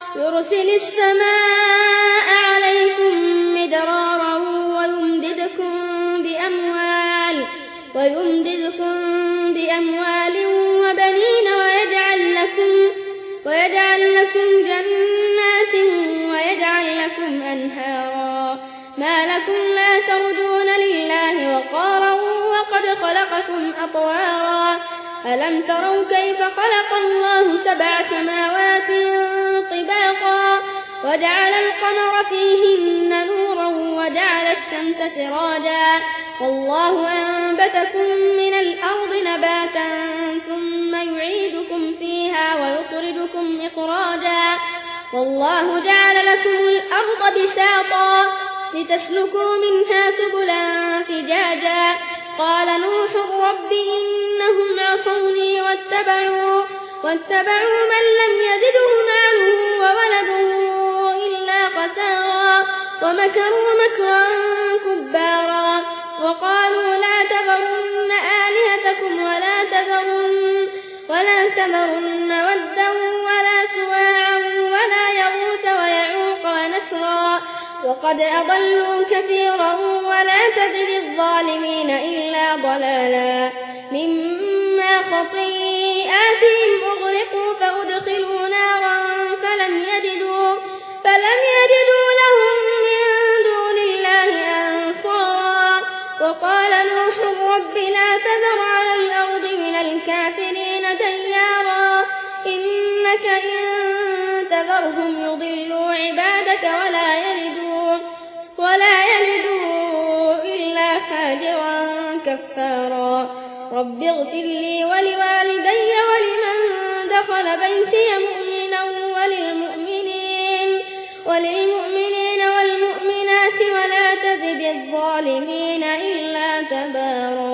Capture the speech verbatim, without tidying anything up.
يرسل السماء عليكم مدرارا ويمددكم بأموال ويمددكم بأموال وبنين ويجعل لكم ويجعل لكم جنات ويجعل لكم أنهارا ما لكم لا ترجون لله وقارا وقد خلقكم أطوارا ألم تروا كيف خلق الله سبع سماوات طباقا وجعل القمر فيهن نورا وجعل الشمس سراجا والله أنبتكم من الأرض نباتا ثم يعيدكم فيها ويخرجكم إخراجا والله جعل لكم الأرض بساطا لتسلكوا منها سبلا فجاجا قال نوح رب إنهم عصوني واتبعوا, واتبعوا من لم يزده ماله وولده إلا خسارا ومكروا مكرا كبارا وقالوا لا تذرن آلهتكم ولا تذرن, ولا تذرن ودا ولا سواعا ولا يغوث ويعوق ونسرا وقد أضلوا كثيرا ولا تزد الظالمين إلا ضلالا مما خطيئاتهم أغرقوا فأدخلوا نارا فلم يجدوا, فلم يجدوا لهم من دون الله أنصارا وقال نوح رب لا تذر على الأرض من الكافرين ديارا إنك إن تذرهم يضلوا عبادك ولا يلدوا, ولا يلدوا إلا فاجرا كفارا رب اغفر لي ولوالدي ولمن دخل بيتي مؤمنا وللمؤمنين, وللمؤمنين والمؤمنات ولا تزد الظالمين إلا تبارا.